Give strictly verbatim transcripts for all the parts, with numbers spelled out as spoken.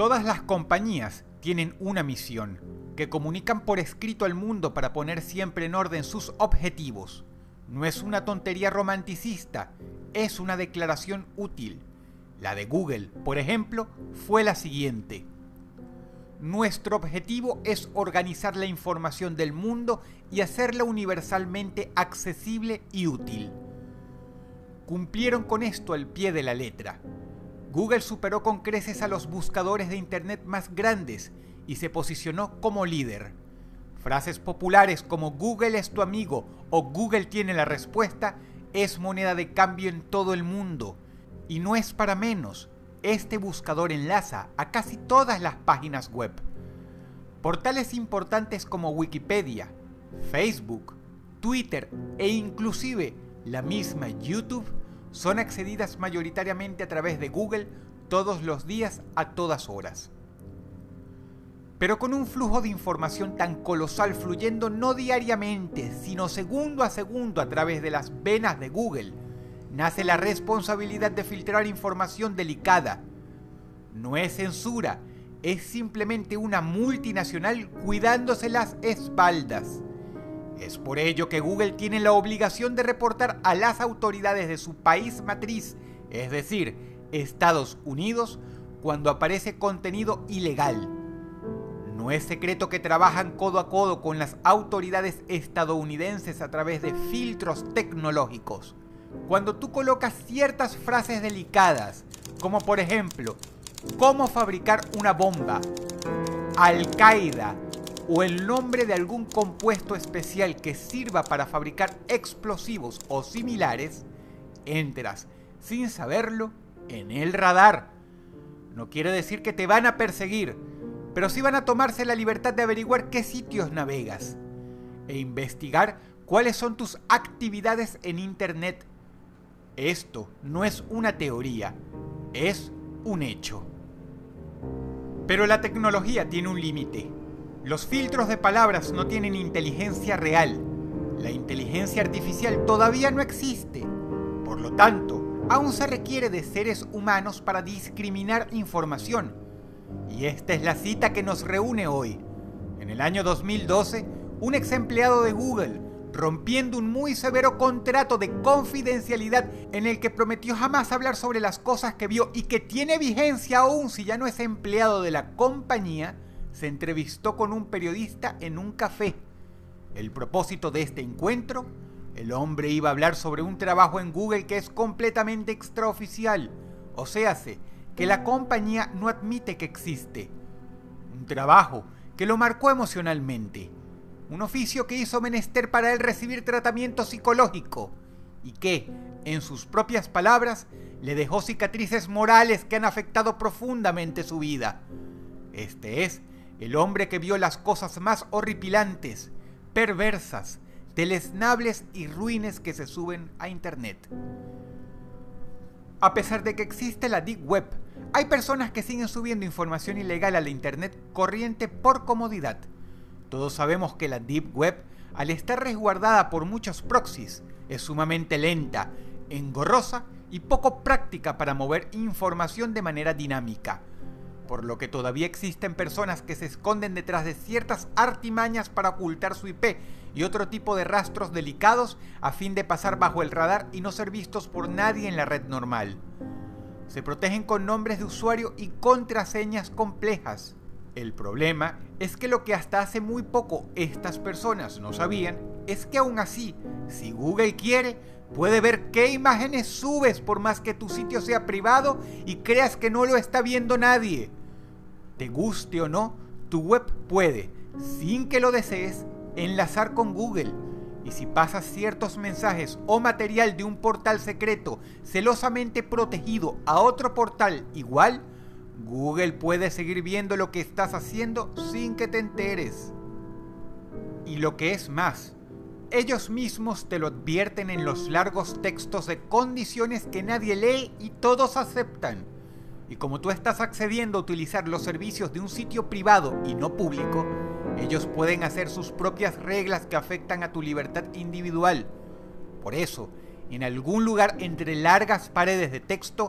Todas las compañías tienen una misión, que comunican por escrito al mundo para poner siempre en orden sus objetivos. No es una tontería romanticista, es una declaración útil. La de Google, por ejemplo, fue la siguiente: nuestro objetivo es organizar la información del mundo y hacerla universalmente accesible y útil. Cumplieron con esto al pie de la letra. Google superó con creces a los buscadores de Internet más grandes y se posicionó como líder. Frases populares como Google es tu amigo o Google tiene la respuesta es moneda de cambio en todo el mundo. Y no es para menos, este buscador enlaza a casi todas las páginas web. Portales importantes como Wikipedia, Facebook, Twitter e inclusive la misma YouTube son accedidas mayoritariamente a través de Google todos los días a todas horas. Pero con un flujo de información tan colosal fluyendo no diariamente, sino segundo a segundo a través de las venas de Google, nace la responsabilidad de filtrar información delicada. No es censura, es simplemente una multinacional cuidándose las espaldas. Es por ello que Google tiene la obligación de reportar a las autoridades de su país matriz, es decir, Estados Unidos, cuando aparece contenido ilegal. No es secreto que trabajan codo a codo con las autoridades estadounidenses a través de filtros tecnológicos. Cuando tú colocas ciertas frases delicadas, como por ejemplo, cómo fabricar una bomba, Al-Qaeda o el nombre de algún compuesto especial que sirva para fabricar explosivos o similares, entras, sin saberlo, en el radar. No quiere decir que te van a perseguir, pero sí van a tomarse la libertad de averiguar qué sitios navegas e investigar cuáles son tus actividades en Internet. Esto no es una teoría, es un hecho. Pero la tecnología tiene un límite. Los filtros de palabras no tienen inteligencia real. La inteligencia artificial todavía no existe. Por lo tanto, aún se requiere de seres humanos para discriminar información. Y esta es la cita que nos reúne hoy. En el año dos mil doce, un ex empleado de Google, rompiendo un muy severo contrato de confidencialidad en el que prometió jamás hablar sobre las cosas que vio y que tiene vigencia aún si ya no es empleado de la compañía, se entrevistó con un periodista en un café. El propósito de este encuentro: el hombre iba a hablar sobre un trabajo en Google que es completamente extraoficial, o sea, que la compañía no admite que existe. Un trabajo que lo marcó emocionalmente. Un oficio que hizo menester para él recibir tratamiento psicológico y que, en sus propias palabras, le dejó cicatrices morales que han afectado profundamente su vida. Este es el hombre que vio las cosas más horripilantes, perversas, deleznables y ruines que se suben a Internet. A pesar de que existe la Deep Web, hay personas que siguen subiendo información ilegal a la Internet corriente por comodidad. Todos sabemos que la Deep Web, al estar resguardada por muchos proxies, es sumamente lenta, engorrosa y poco práctica para mover información de manera dinámica, por lo que todavía existen personas que se esconden detrás de ciertas artimañas para ocultar su I P y otro tipo de rastros delicados a fin de pasar bajo el radar y no ser vistos por nadie en la red normal. Se protegen con nombres de usuario y contraseñas complejas. El problema es que lo que hasta hace muy poco estas personas no sabían es que aún así, si Google quiere, puede ver qué imágenes subes por más que tu sitio sea privado y creas que no lo está viendo nadie. Te guste o no, tu web puede, sin que lo desees, enlazar con Google. Y si pasas ciertos mensajes o material de un portal secreto celosamente protegido a otro portal igual, Google puede seguir viendo lo que estás haciendo sin que te enteres. Y lo que es más, ellos mismos te lo advierten en los largos textos de condiciones que nadie lee y todos aceptan. Y como tú estás accediendo a utilizar los servicios de un sitio privado y no público, ellos pueden hacer sus propias reglas que afectan a tu libertad individual. Por eso, en algún lugar entre largas paredes de texto,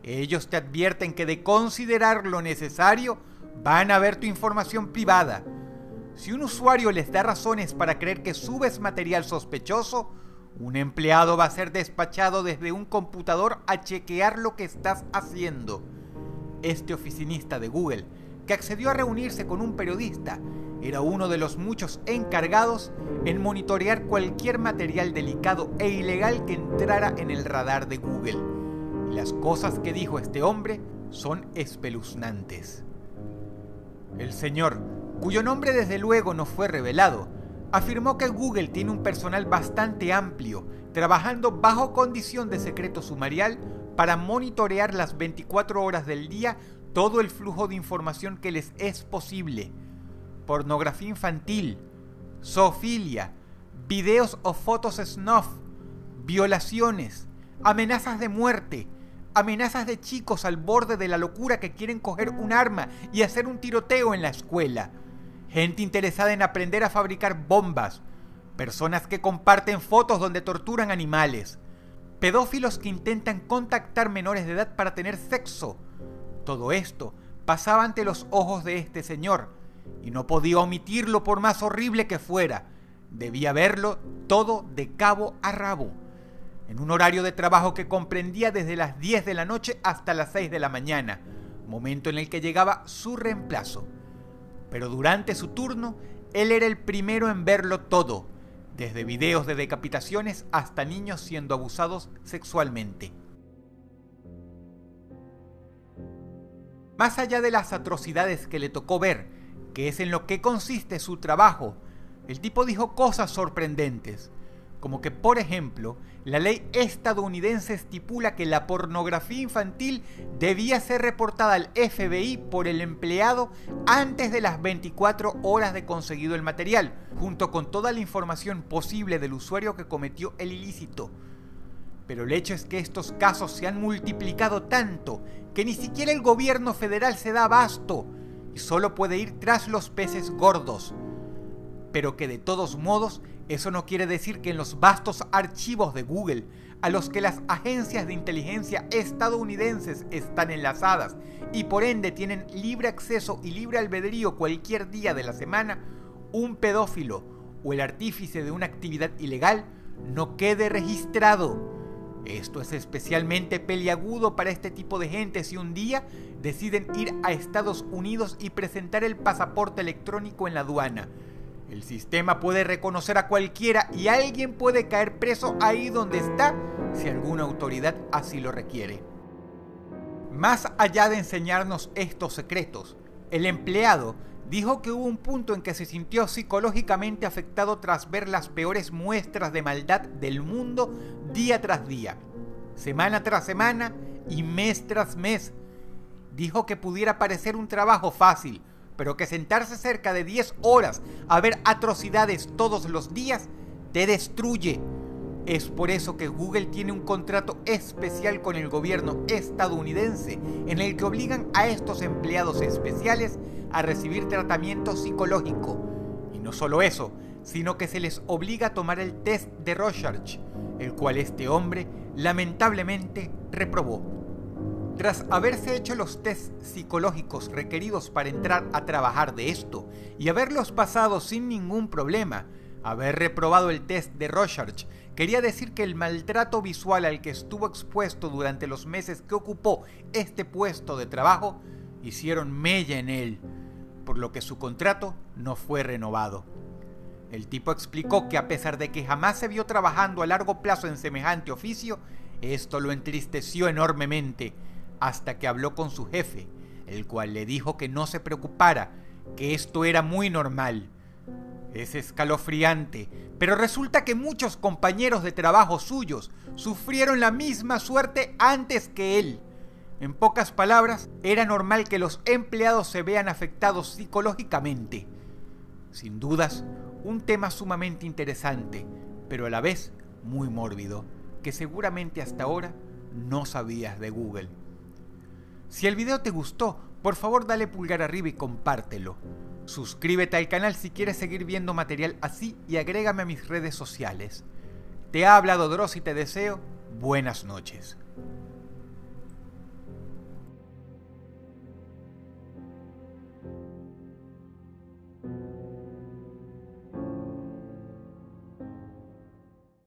Ellos te advierten que de considerar lo necesario, van a ver tu información privada. Si un usuario les da razones para creer que subes material sospechoso, un empleado va a ser despachado desde un computador a chequear lo que estás haciendo. Este oficinista de Google, que accedió a reunirse con un periodista, era uno de los muchos encargados en monitorear cualquier material delicado e ilegal que entrara en el radar de Google. Y las cosas que dijo este hombre son espeluznantes. El señor, cuyo nombre desde luego no fue revelado, afirmó que Google tiene un personal bastante amplio, trabajando bajo condición de secreto sumarial para monitorear las veinticuatro horas del día todo el flujo de información que les es posible. Pornografía infantil, zoofilia, videos o fotos snuff, violaciones, amenazas de muerte, amenazas de chicos al borde de la locura que quieren coger un arma y hacer un tiroteo en la escuela, gente interesada en aprender a fabricar bombas, personas que comparten fotos donde torturan animales, pedófilos que intentan contactar menores de edad para tener sexo. Todo esto pasaba ante los ojos de este señor, y no podía omitirlo por más horrible que fuera. Debía verlo todo de cabo a rabo, en un horario de trabajo que comprendía desde las diez de la noche hasta las seis de la mañana, momento en el que llegaba su reemplazo. Pero durante su turno, él era el primero en verlo todo, desde videos de decapitaciones hasta niños siendo abusados sexualmente. Más allá de las atrocidades que le tocó ver, que es en lo que consiste su trabajo, el tipo dijo cosas sorprendentes, como que, por ejemplo, la ley estadounidense estipula que la pornografía infantil debía ser reportada al F B I por el empleado antes de las veinticuatro horas de conseguido el material, junto con toda la información posible del usuario que cometió el ilícito. Pero el hecho es que estos casos se han multiplicado tanto que ni siquiera el gobierno federal se da abasto y solo puede ir tras los peces gordos. Pero que de todos modos, eso no quiere decir que en los vastos archivos de Google, a los que las agencias de inteligencia estadounidenses están enlazadas y por ende tienen libre acceso y libre albedrío cualquier día de la semana, un pedófilo o el artífice de una actividad ilegal no quede registrado. Esto es especialmente peliagudo para este tipo de gente si un día deciden ir a Estados Unidos y presentar el pasaporte electrónico en la aduana. El sistema puede reconocer a cualquiera y alguien puede caer preso ahí donde está si alguna autoridad así lo requiere. Más allá de enseñarnos estos secretos, el empleado dijo que hubo un punto en que se sintió psicológicamente afectado tras ver las peores muestras de maldad del mundo día tras día, semana tras semana y mes tras mes. Dijo que pudiera parecer un trabajo fácil, pero que sentarse cerca de diez horas a ver atrocidades todos los días te destruye. Es por eso que Google tiene un contrato especial con el gobierno estadounidense en el que obligan a estos empleados especiales a recibir tratamiento psicológico. Y no solo eso, sino que se les obliga a tomar el test de Rorschach, el cual este hombre lamentablemente reprobó. Tras haberse hecho los tests psicológicos requeridos para entrar a trabajar de esto y haberlos pasado sin ningún problema, haber reprobado el test de Rorschach quería decir que el maltrato visual al que estuvo expuesto durante los meses que ocupó este puesto de trabajo hicieron mella en él, por lo que su contrato no fue renovado. El tipo explicó que a pesar de que jamás se vio trabajando a largo plazo en semejante oficio, esto lo entristeció enormemente, hasta que habló con su jefe, el cual le dijo que no se preocupara, que esto era muy normal. Es escalofriante, pero resulta que muchos compañeros de trabajo suyos sufrieron la misma suerte antes que él. En pocas palabras, era normal que los empleados se vean afectados psicológicamente. Sin dudas, un tema sumamente interesante, pero a la vez muy mórbido, que seguramente hasta ahora no sabías de Google. Si el video te gustó, por favor dale pulgar arriba y compártelo. Suscríbete al canal si quieres seguir viendo material así y agrégame a mis redes sociales. Te ha hablado Dross y te deseo buenas noches.